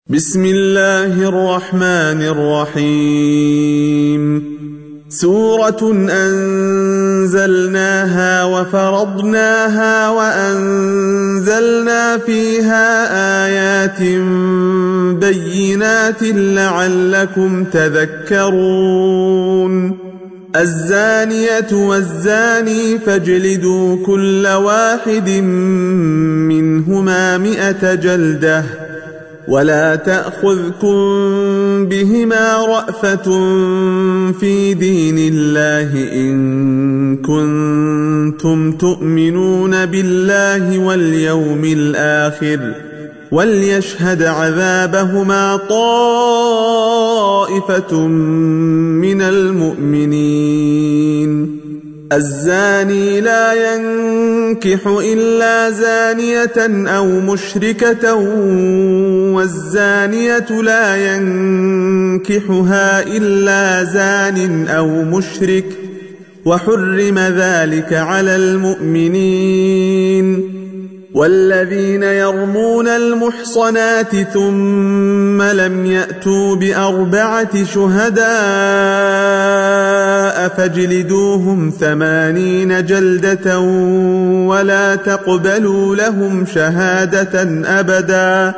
بسم الله الرحمن الرحيم سورة أنزلناها وفرضناها وأنزلنا فيها آيات بينات لعلكم تذكرون الزانية والزاني فاجلدوا كل واحد منهما 100 جلدة ولا تأخذكم بهما رأفة في دين الله إن كنتم تؤمنون بالله واليوم الآخر وليشهد عذابهما طائفة من المؤمنين الزاني لا ينكح إلا زانية أو مشركة والزانية لا ينكحها إلا زان أو مشرك وحرم ذلك على المؤمنين والذين يرمون المحصنات ثم لم يأتوا ب4 شهداء فاجلدوهم 80 جلدة ولا تقبلوا لهم شهادة أبدا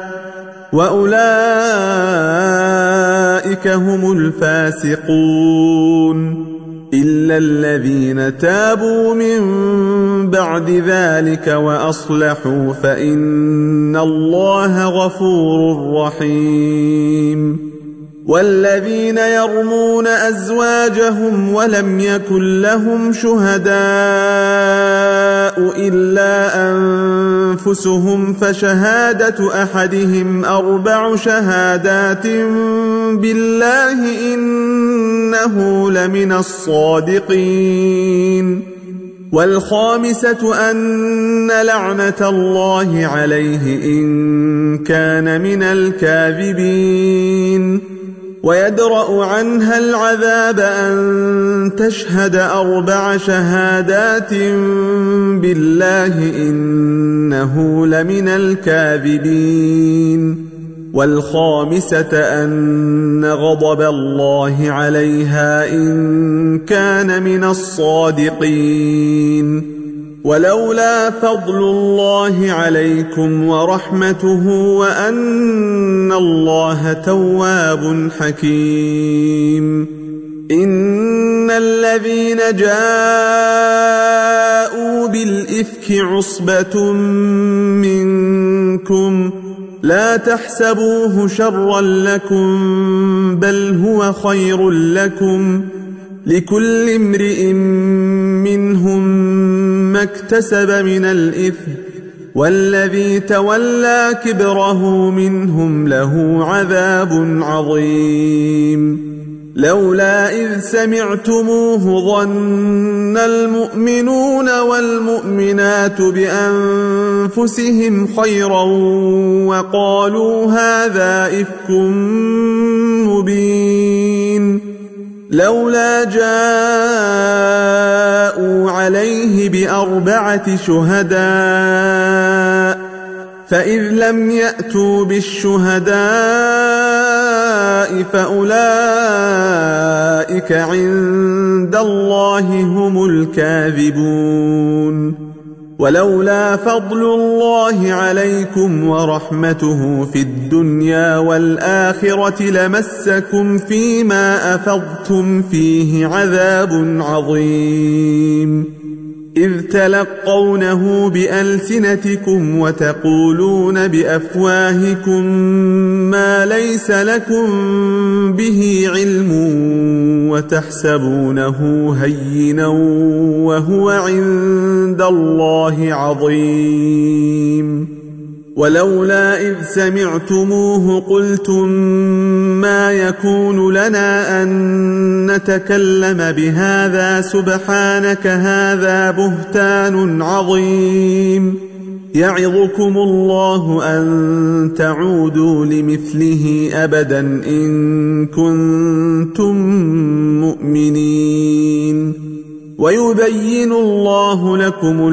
وأولئك هم الفاسقون إلا الذين تابوا من بعد ذلك وأصلحوا فإن الله غفور رحيم والذين يرمون أزواجهم ولم يكن لهم شهداء إلا أنفسهم فشهادة أحدهم 4 شهادات بالله إنه لمن الصادقين والخامسة أن لعنة الله عليه إن كان من الكاذبين ويدرأ عنها العذاب أن تشهد 4 شهادات بالله إنه لمن الكاذبين والخامسة أن غضب الله عليها إن كان من الصادقين ولولا فضل الله عليكم ورحمته وأن الله تواب حكيم إن الذين جاءوا بالإفك عصبة منكم لا تحسبوه شرا لكم بل هو خير لكم لكل امرئ منهم ما اكتسب من الإثم والذي تولى كبره منهم له عذاب عظيم لولا إذ سمعتموه ظن المؤمنون والمؤمنات بأنفسهم خيرا وقالوا هذا إفك مبين لولا جاءوا عليه ب4 شهداء فإذ لم يأتوا بالشهداء فأولئك عند الله هم الكاذبون ولولا فضل الله عليكم ورحمته في الدنيا والآخرة لمسكم فيما أفضتم فيه عذاب عظيم إذ تلقونه بألسنتكم وتقولون بأفواهكم ما ليس لكم به علم وتحسبونه هينا وهو عند الله عظيم ولولا إذ سمعتموه قلتم ما يكون لنا أن نتكلم بهذا سبحانك هذا بهتان عظيم يعظكم الله أن تعودوا لمثله أبدا إن كنتم مؤمنين ويبين الله لكم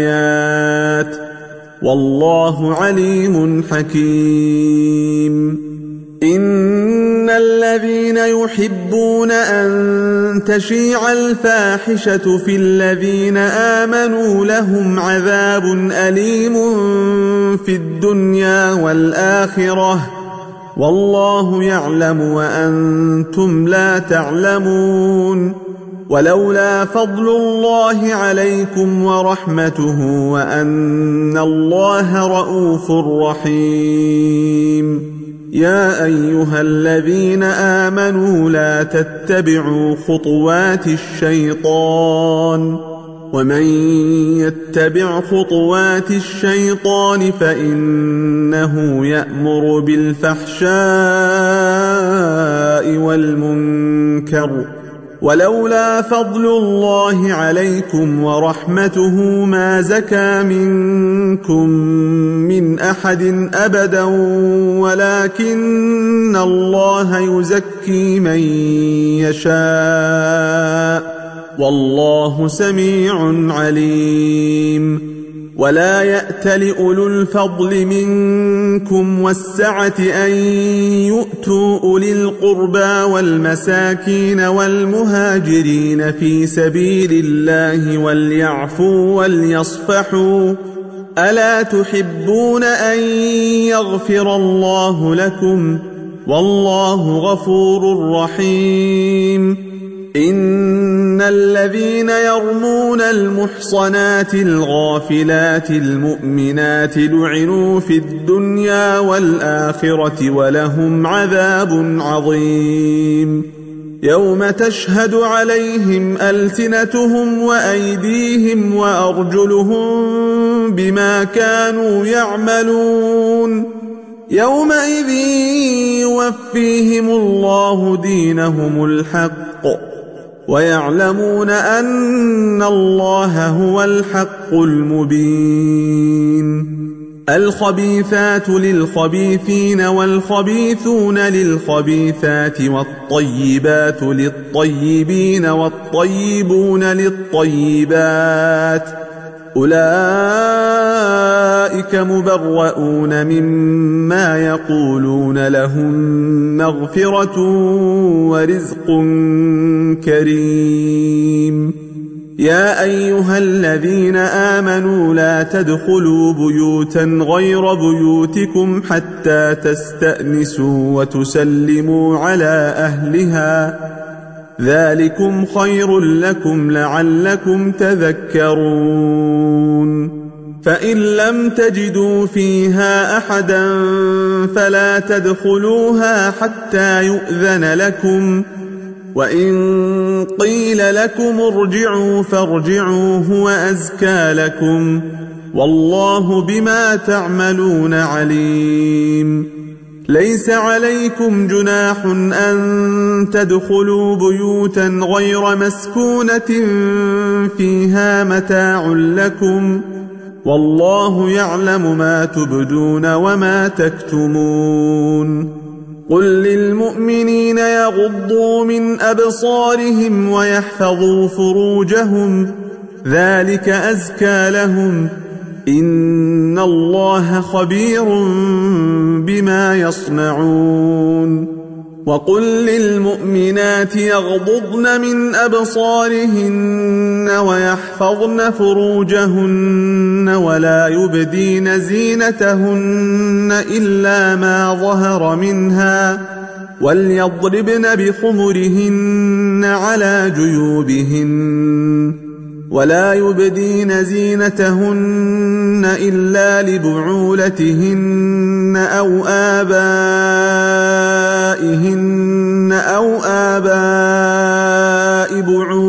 الآيات والله عليم حكيم إن الذين يحبون أن تشيع الفاحشة في الذين آمنوا لهم عذاب أليم في الدنيا والآخرة والله يعلم وأنتم لا تعلمون ولولا فضل الله عليكم ورحمته وأن الله رءوف رحيم يا أيها الذين آمنوا لا تتبعوا خطوات الشيطان ومن يتبع خطوات الشيطان فإنه يأمر بالفحشاء والمنكر ولولا فضل الله عليكم ورحمته ما زكى منكم من أحد أبدا ولكن الله يزكي من يشاء والله سميع عليم ولا يأتل أولو الفضل منكم والسعة أن يؤتوا أولي القربى والمساكين والمهاجرين في سبيل الله وليعفوا وليصفحوا ألا تحبون أن يغفر الله لكم والله غفور رحيم إن الذين يرمون المحصنات الغافلات المؤمنات لعنوا في الدنيا والآخرة ولهم عذاب عظيم يوم تشهد عليهم ألسنتهم وأيديهم وأرجلهم بما كانوا يعملون يومئذ يوفيهم الله دينهم الحق ويعلمون أن الله هو الحق المبين الخبيثات للخبيثين والخبيثون للخبيثات والطيبات للطيبين والطيبون للطيبات أولئك مبرؤون مما يقولون لهم مغفرة ورزق كريم يا أيها الذين آمنوا لا تدخلوا بيوتا غير بيوتكم حتى تستأنسوا وتسلموا على أهلها ذلكم خير لكم لعلكم تذكرون فإن لم تجدوا فيها أحدا فلا تدخلوها حتى يؤذن لكم وإن قيل لكم ارجعوا فارجعوا هو أزكى لكم والله بما تعملون عليم ليس عليكم جناح أن تدخلوا بيوتا غير مسكونة فيها متاع لكم والله يعلم ما تبدون وما تكتمون قل للمؤمنين يغضوا من أبصارهم ويحفظوا فروجهم ذلك أزكى لهم إن الله خبير بما يصنعون وقل للمؤمنات يغضضن من أبصارهن ويحفظن فروجهن ولا يبدين زينتهن إلا ما ظهر منها وليضربن بخمرهن على جيوبهن ولا يبدين زينتهن إلا لبعولتهن أو آباء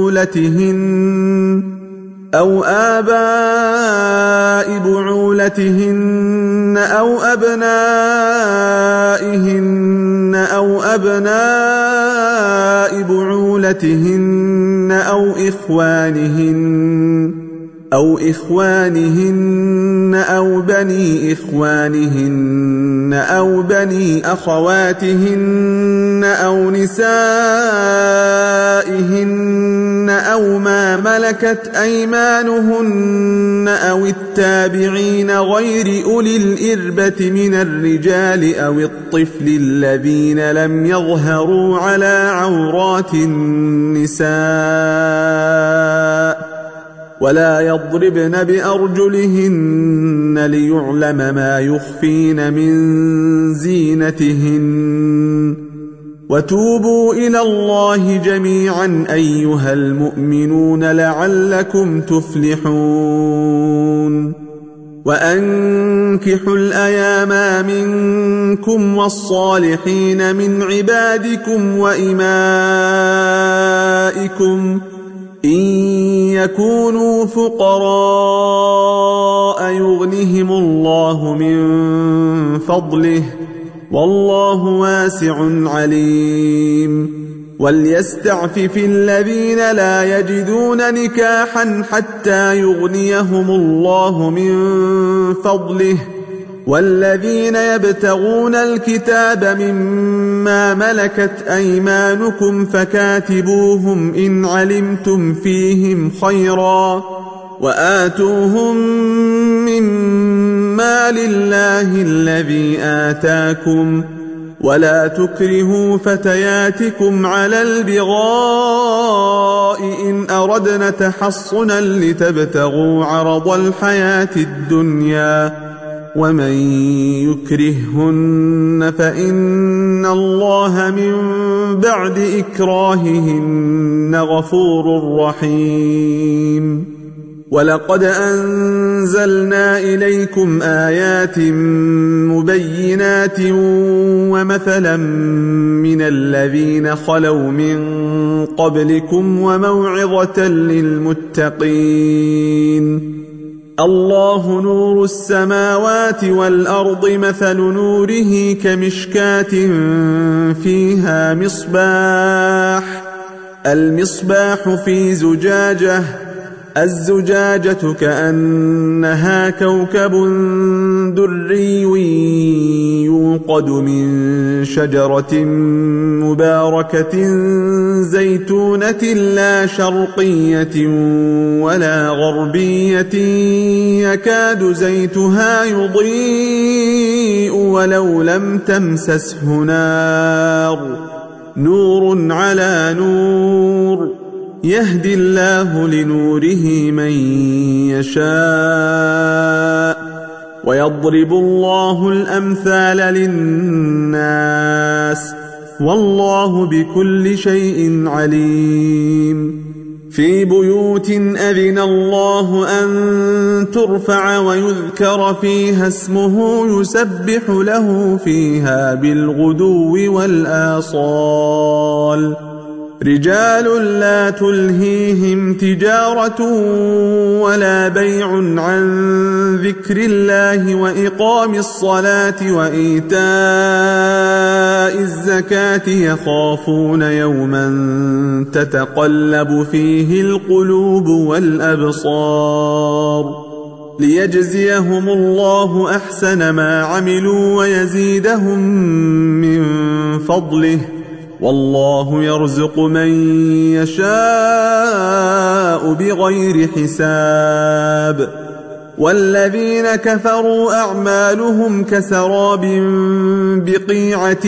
بعولتهن أو أبنائهن أو أبناء بعولتهن أو أو إخوانهن أو بني إخوانهن أو بني أخواتهن أو نسائهن أو ما ملكت أيمانهن أو التابعين غير أولي الإربة من الرجال أو الطفل الذين لم يظهروا على عورات النساء ولا يضربن بأرجلهن ليعلم ما يخفين من زينتهن وتوبوا إلى الله جميعا أيها المؤمنون لعلكم تفلحون وأنكحوا الأيام منكم والصالحين من عبادكم وإمائكم إن يكونوا فقراء يغنهم الله من فضله والله واسع عليم وليستعفف الذين لا يجدون نكاحا حتى يغنيهم الله من فضله والذين يبتغون الكتاب مما ملكت أيمانكم فكاتبوهم إن علمتم فيهم خيرا وآتوهم مما لله الذي آتاكم ولا تكرهوا فتياتكم على البغاء إن أردنا تحصنا لتبتغوا عرض الحياة الدنيا ومن يكرههن فإن الله من بعد إكراههن غفور رحيم ولقد أنزلنا إليكم آيات مبينات ومثلا من الذين خلوا من قبلكم وموعظة للمتقين الله نور السماوات والأرض مثل نوره كمشكاة فيها المصباح في زجاجة الزجاجة كأنها كوكب دري يوقد من شجرة مباركة زيتونة لا شرقية ولا غربية يكاد زيتها يضيء ولو لم تمسسه نور على نور يهدي الله لنوره من يشاء ويضرب الله الأمثال للناس والله بكل شيء عليم في بيوت أذن الله أن ترفع ويذكر فيها اسمه يسبح له فيها بالغدو والآصال رجال لا تلهيهم تجارة ولا بيع عن ذكر الله وإقام الصلاة وإيتاء الزكاة يخافون يوما تتقلب فيه القلوب والأبصار ليجزيهم الله أحسن ما عملوا ويزيدهم من فضله والله يرزق من يشاء بغير حساب والذين كفروا أعمالهم كسراب بقيعة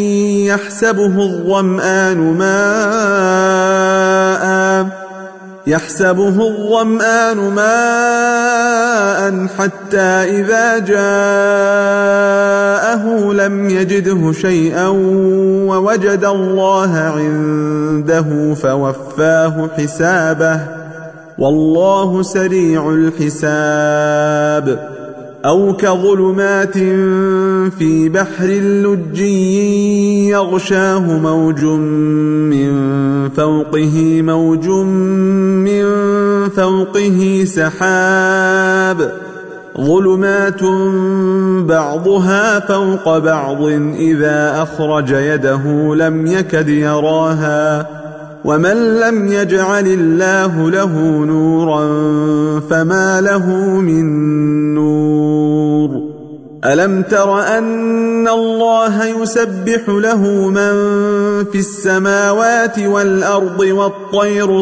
يحسبه الظمآن ماء حتى إذا جاءه لم يجده شيئا ووجد الله عنده فوفاه حسابه والله سريع الحساب أو كظلمات في بحر لجي يغشاه موج من فوقه سحاب ظلمات بعضها فوق بعض إذا أخرج يده لم يكد يراها ومن لم يجعل الله له نورا فما له من نور ألم تر أن الله يسبح له من في السماوات والأرض والطير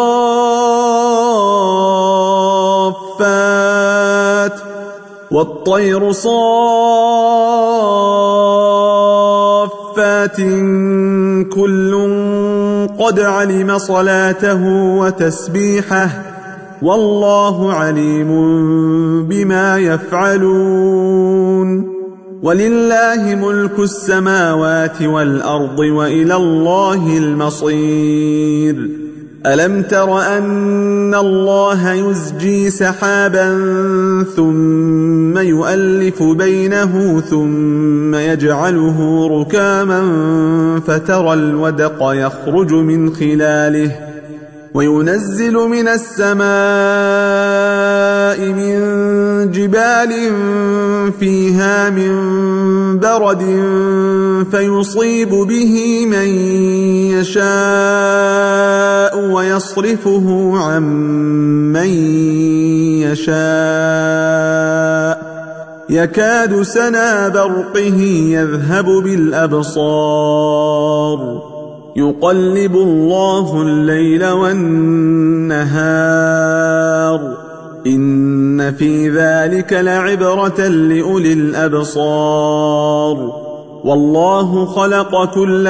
صافات كل قد علم صلاته وتسبيحه والله عليم بما يفعلون ولله ملك السماوات والأرض وإلى الله المصير ألم تر أن الله يزجي سحابا ثم يؤلف بينه ثم يجعله ركاما فترى الودق يخرج من خلاله وينزل من السماء من جبال فيها من برد فيصيب به من يشاء ويصرفه عن من يشاء يكاد سنا برقه يذهب بالأبصار يقلب الله الليل والنهار إن في ذلك لعبرة لأولي الأبصار والله خلق كل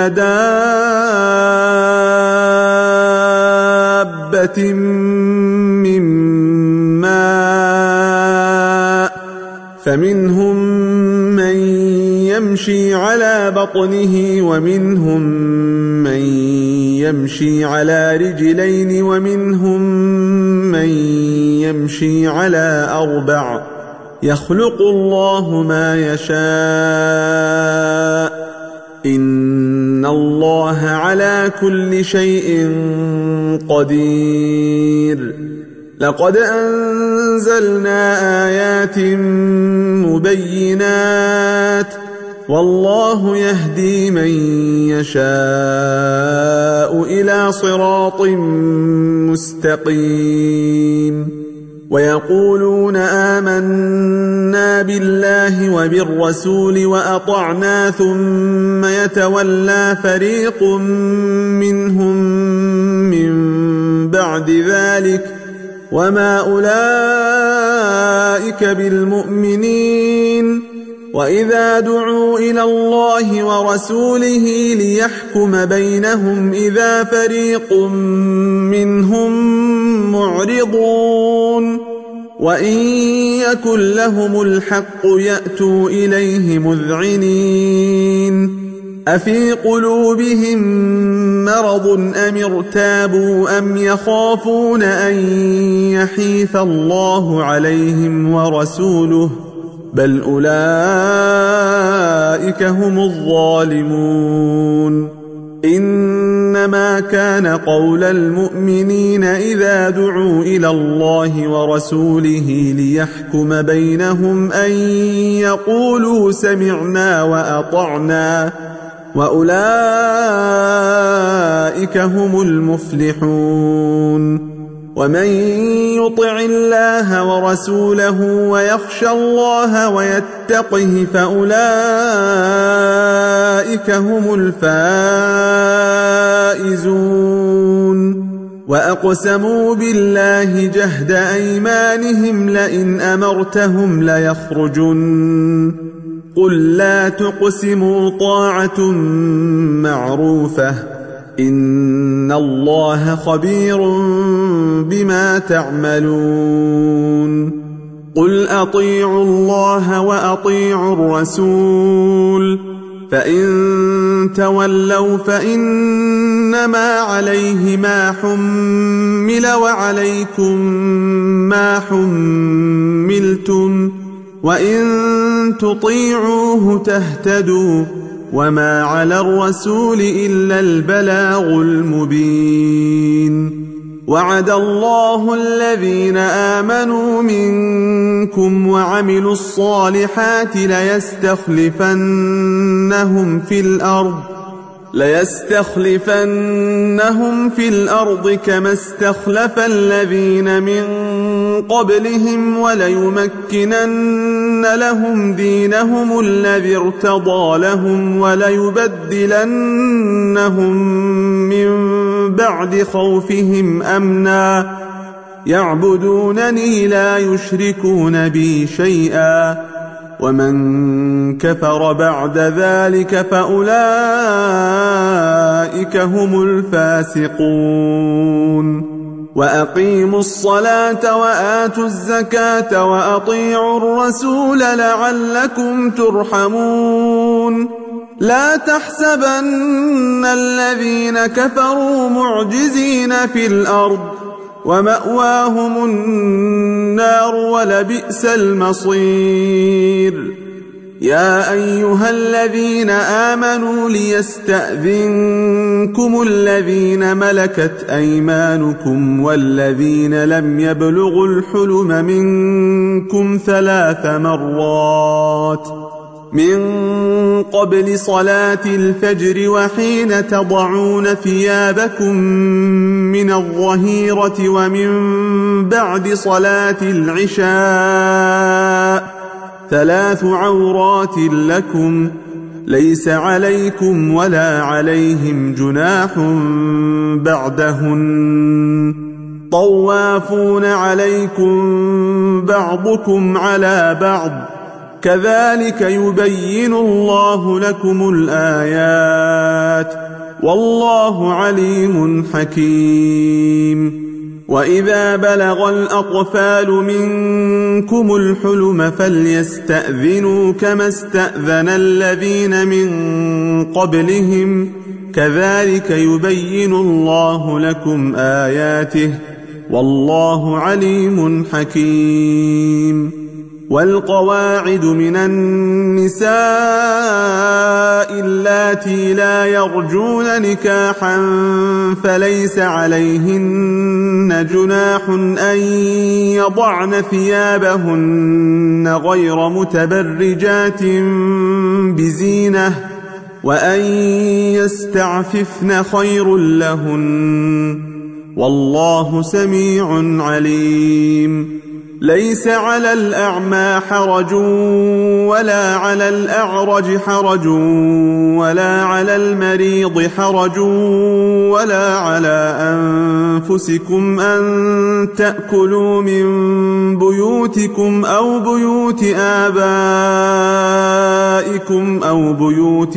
دابة من ماء فمنهم من يمشي على بطنه ومنهم من يمشي على رجلين ومنهم من يمشي على أربع يخلق الله ما يشاء إن الله على كل شيء قدير لقد أنزلنا آيات مبينات والله يهدي من يشاء إلى صراط مستقيم ويقولون آمنا بالله وبالرسول وأطعنا ثم يتولى فريق منهم من بعد ذلك وما أولئك بالمؤمنين وإذا دعوا إلى الله ورسوله ليحكم بينهم إذا فريق منهم معرضون وإن يكن لهم الحق يأتوا إليه مذعنين أفي قلوبهم مرض أم ارتابوا أم يخافون أن يحيف الله عليهم ورسوله بل أولئك هم الظالمون إنما كان قول المؤمنين إذا دعوا إلى الله ورسوله ليحكم بينهم أن يقولوا سمعنا وأطعنا وأولئك هم المفلحون ومن يطع الله ورسوله ويخشى الله ويتقه فأولئك هم الفائزون وأقسموا بالله جهد أيمانهم لئن أمرتهم ليخرجن قل لا تقسموا طاعة معروفة إن الله خبير بما تعملون قل أطيعوا الله وأطيعوا الرسول فإن تولوا فإنما عليه ما حمل وعليكم ما حملتم وإن تطيعوه تهتدوا وما على الرسول إلا البلاغ المبين وعد الله الذين آمنوا منكم وعملوا الصالحات ليستخلفنهم في الأرض ليستخلفنهم في الأرض كما استخلف الذين من قبلهم وليمكنن لهم دينهم الذي ارتضى لهم وليبدلنهم من بعد خوفهم أمنا يعبدونني لا يشركون بي شيئا ومن كفر بعد ذلك فأولئك هم الفاسقون وأقيموا الصلاة وآتوا الزكاة وأطيعوا الرسول لعلكم ترحمون لا تحسبن الذين كفروا معجزين في الأرض ومأواهم النار ولبئس المصير يا أيها الذين آمنوا ليستأذنكم الذين ملكت أيمانكم والذين لم يبلغوا الحلم منكم 3 مرات من قبل صلاة الفجر وحين تضعون ثيابكم من الظهيرة ومن بعد صلاة العشاء 3 عورات لكم ليس عليكم ولا عليهم جناح بعدهن طوافون عليكم بعضكم على بعض كذلك يبين الله لكم الآيات والله عليم حكيم وإذا بلغ الأطفال منكم الحلم فليستأذنوا كما استأذن الذين من قبلهم كذلك يبين الله لكم آياته والله عليم حكيم والقواعد من النساء اللاتي لا يرجون نكاحا فليس عليهن جناح أن يضعن ثيابهن غير متبرجات بزينة وأن يستعففن خير لهن والله سميع عليم ليس على الأعمى حرج ولا على الأعرج حرج ولا على المريض حرج ولا على أنفسكم أن تأكلوا من بيوتكم أو بيوت آبائكم أو بيوت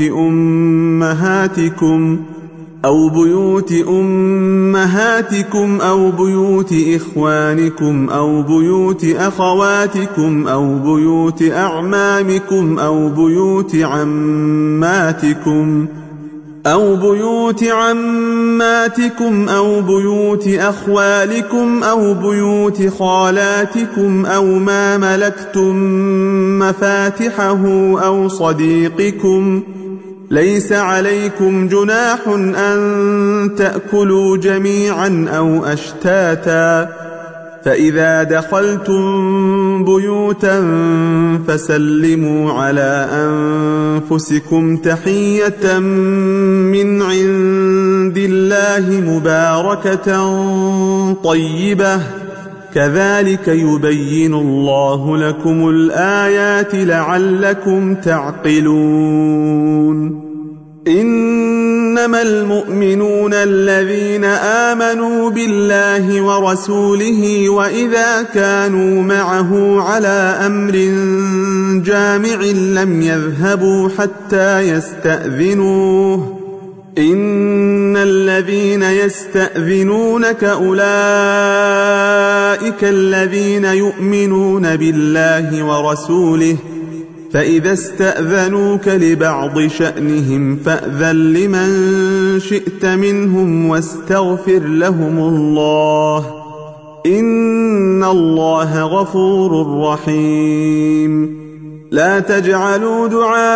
أمهاتكم أو بيوت إخوانكم أو بيوت أخواتكم أو بيوت أعمامكم أو بيوت عماتكم أو بيوت أخوالكم أو بيوت خالاتكم أو ما ملكتم مفاتحه أو صديقكم ليس عليكم جناح أن تأكلوا جميعا أو أشتاتا فإذا دخلتم بيوتا فسلموا على أنفسكم تحية من عند الله مباركة طيبة كذلك يبين الله لكم الآيات لعلكم تعقلون إنما المؤمنون الذين آمنوا بالله ورسوله وإذا كانوا معه على أمر جامع لم يذهبوا حتى يستأذنوه إن الذين يستأذنونك أولئك الذين يؤمنون بالله ورسوله فإذا استأذنوك لبعض شأنهم فأذن لمن شئت منهم واستغفر لهم الله إن الله غفور رحيم لا تجعلوا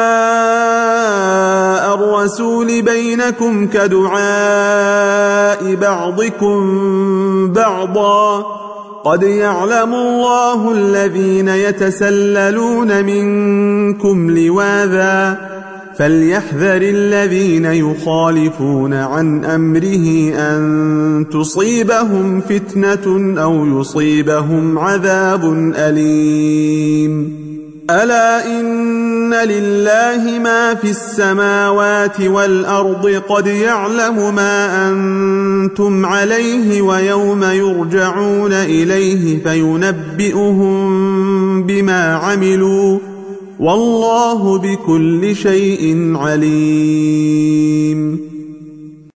دعاء الرسول بينكم كدعاء بعضكم بعضا قد يعلم الله الذين يتسللون منكم لواذا فليحذر الذين يخالفون عن أمره أن تصيبهم فتنة أو يصيبهم عذاب أليم. ألا إن لله ما في السماوات والأرض قد يعلم ما أنتم عليه ويوم يرجعون إليه فينبئهم بما عملوا والله بكل شيء عليم.